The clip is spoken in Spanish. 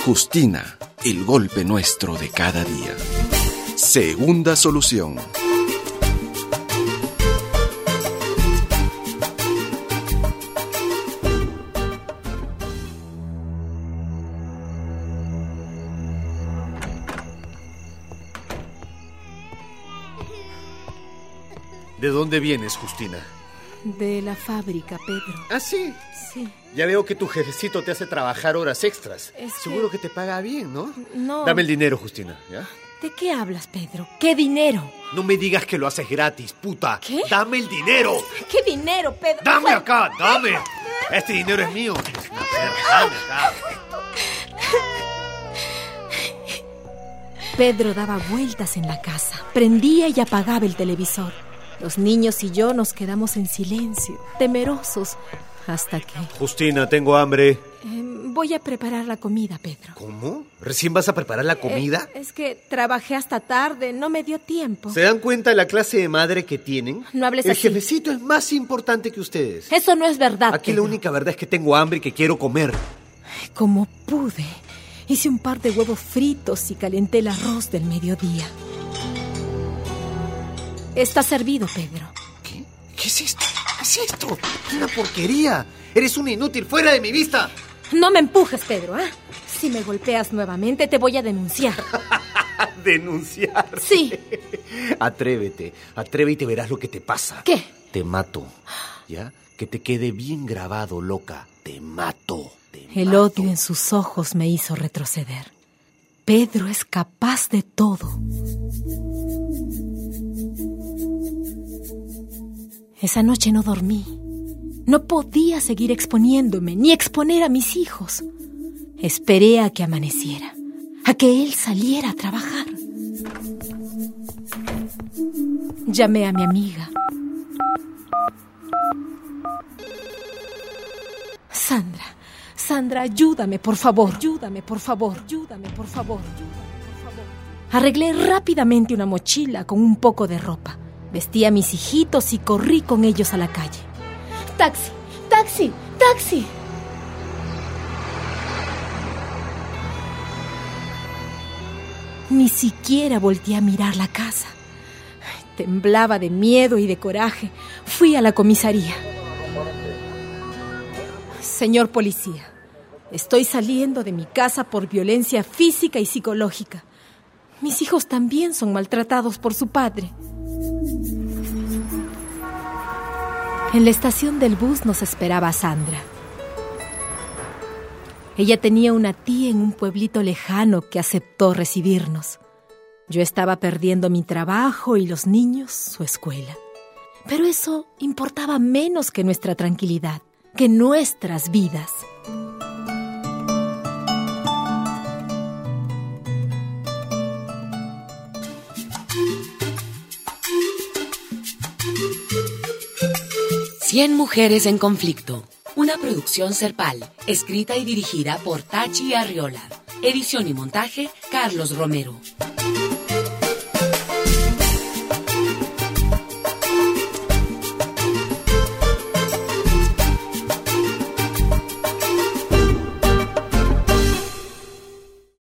Justina, el golpe nuestro de cada día. Segunda solución. ¿De dónde vienes, Justina? De la fábrica, Pedro. ¿Ah, sí? Sí. Ya veo que tu jefecito te hace trabajar horas extras. Seguro que te paga bien, ¿no? No. Dame el dinero, Justina, ¿ya? ¿De qué hablas, Pedro? ¿Qué dinero? No me digas que lo haces gratis, puta. ¿Qué? ¡Dame el dinero! ¿Qué dinero, Pedro? ¡Dame acá! ¡Dame! Este dinero es mío. Dame acá. Pedro daba vueltas en la casa, prendía y apagaba el televisor. Los niños y yo nos quedamos en silencio, temerosos, hasta que... Justina, tengo hambre. Voy a preparar la comida, Pedro. ¿Cómo? ¿Recién vas a preparar la comida? Es que trabajé hasta tarde, no me dio tiempo. ¿Se dan cuenta de la clase de madre que tienen? No hables El así. jefecito es más importante que ustedes. Eso no es verdad, Aquí Pedro. la única verdad es que tengo hambre y que quiero comer. Como pude, hice un par de huevos fritos y calenté el arroz del mediodía. Está servido, Pedro. ¿Qué? ¿Qué es esto? ¿Qué es esto? ¡Es una porquería! ¡Eres un inútil! ¡Fuera de mi vista! No me empujes, Pedro, ¿eh? Si me golpeas nuevamente, te voy a denunciar. ¿Denunciar? Sí. Atrévete y te verás lo que te pasa. ¿Qué? Te mato, ¿ya? Que te quede bien grabado, loca. Te mato. El odio en sus ojos me hizo retroceder. Pedro es capaz de todo. Esa noche no dormí. No podía seguir exponiéndome, ni exponer a mis hijos. Esperé a que amaneciera, a que él saliera a trabajar. Llamé a mi amiga. Sandra, ayúdame, por favor. Ayúdame, por favor. Arreglé rápidamente una mochila con un poco de ropa. Vestí a mis hijitos y corrí con ellos a la calle. ¡Taxi! Ni siquiera volteé a mirar la casa. Temblaba de miedo y de coraje. Fui a la comisaría. Señor policía, estoy saliendo de mi casa por violencia física y psicológica. Mis hijos también son maltratados por su padre. En la estación del bus nos esperaba Sandra. Ella tenía una tía en un pueblito lejano que aceptó recibirnos. Yo estaba perdiendo mi trabajo y los niños su escuela. Pero eso importaba menos que nuestra tranquilidad, que nuestras vidas. Cien mujeres en conflicto. Una producción Serpal, escrita y dirigida por Tachi Arriola. Edición y montaje, Carlos Romero.